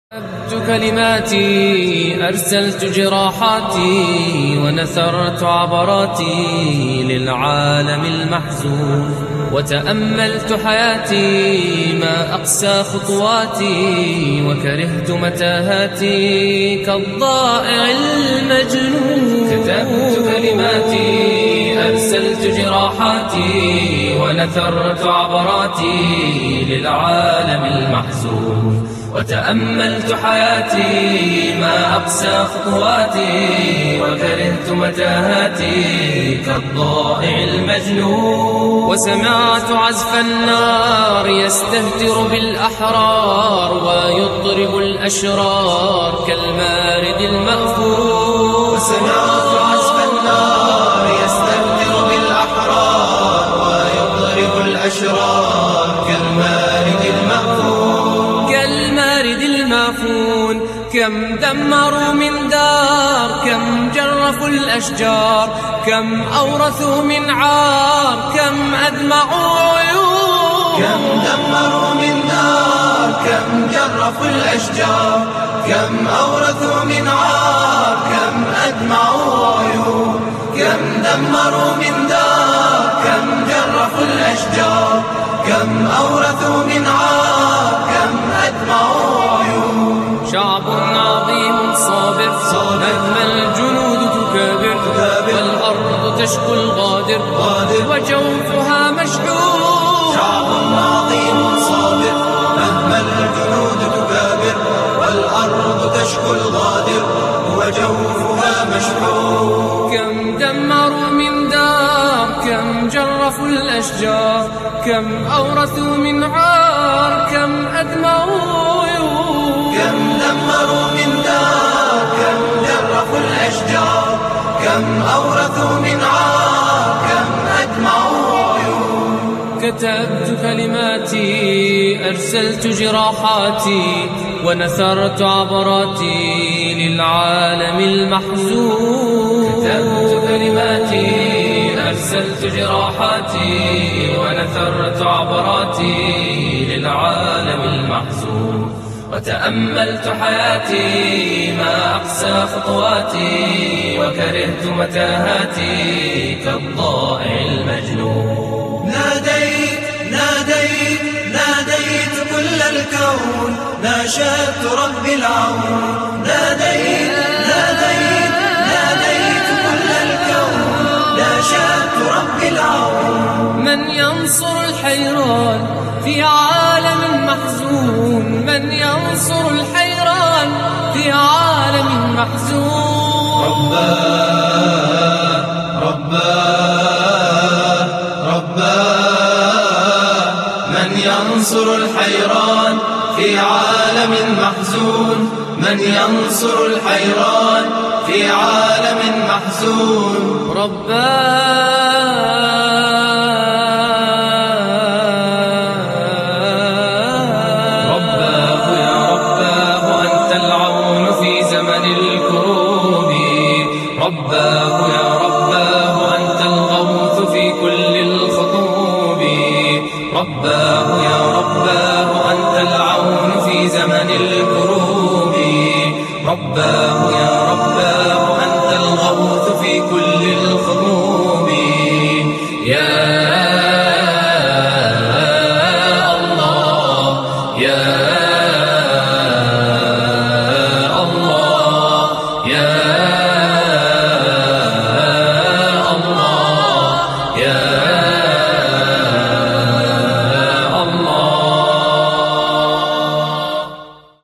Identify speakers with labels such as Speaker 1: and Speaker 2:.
Speaker 1: كتبت كلماتي، أرسلت جراحاتي، ونثرت عبراتي للعالم المحزون. وتأملت حياتي ما أقسى خطواتي، وكرهت متاهاتي كالضائع المجنون. كتبت كلماتي، أرسلت جراحاتي، ونثرت عبراتي للعالم المحزون. وتأملت حياتي ما أقسى خطواتي، وكرهت متاهاتي كالضائع المجنون. وسمعت عزف النار يستهتر بالأحرار، ويضرب الأشرار كالمارد المأفور. وسمعت عزف النار يستهتر بالأحرار، ويضرب الأشرار كالمارد المأفور. كالمارد المافون. كم دمروا من دار، كم جرفوا الأشجار، كم أورثوا من عار، كم أدمعوا عيون. كم دمروا من دار، كم جرفوا الأشجار، كم أورثوا من عار، كم أدمعوا عيون. كم دمروا من دار، كم جرفوا الأشجار، كم أورثوا من عار، كم أدمعوا عيون. شعب عظيم صابر، مهما الجنود تكابر، والأرض تشكو الغادر، وجوفها مشحون. شعب عظيم صابر، مهما الجنود تكابر، والأرض تشكو الغادر، وجوفها مشحون. كم دمروا من دار، كم جرفوا الأشجار، كم أورثوا من عار، كم أدمعوا عيون. كم دمروا من دار، كم جرفوا الأشجار، كم أورثوا من عار، كم أدمعوا عيون. كتبت كلماتي، أرسلت جراحاتي، ونثرت عبراتي للعالم المحزون. كتبت كلماتي، أرسلت جراحاتي، ونثرت عبراتي للعالم المحزون. وتأملت حياتي ما أقسى خطواتي، وكرهت متاهاتي كالضائع المجنون. ناديت ناديت ناديت كل الكون، ناشدت رب العون. ناديت ناديت ناديت كل الكون، ناشدت رب العون. من ينصر الحيران في عالم محزون، من ينصر الحيران في عالم محزون. رباه رباه رباه، من ينصر الحيران في عالم محزون، من ينصر الحيران في عالم محزون. رباه يا رباه، أنت الغوث في كل الخطوب. رباه يا رباه، أنت العون في زمن الكروب. رباه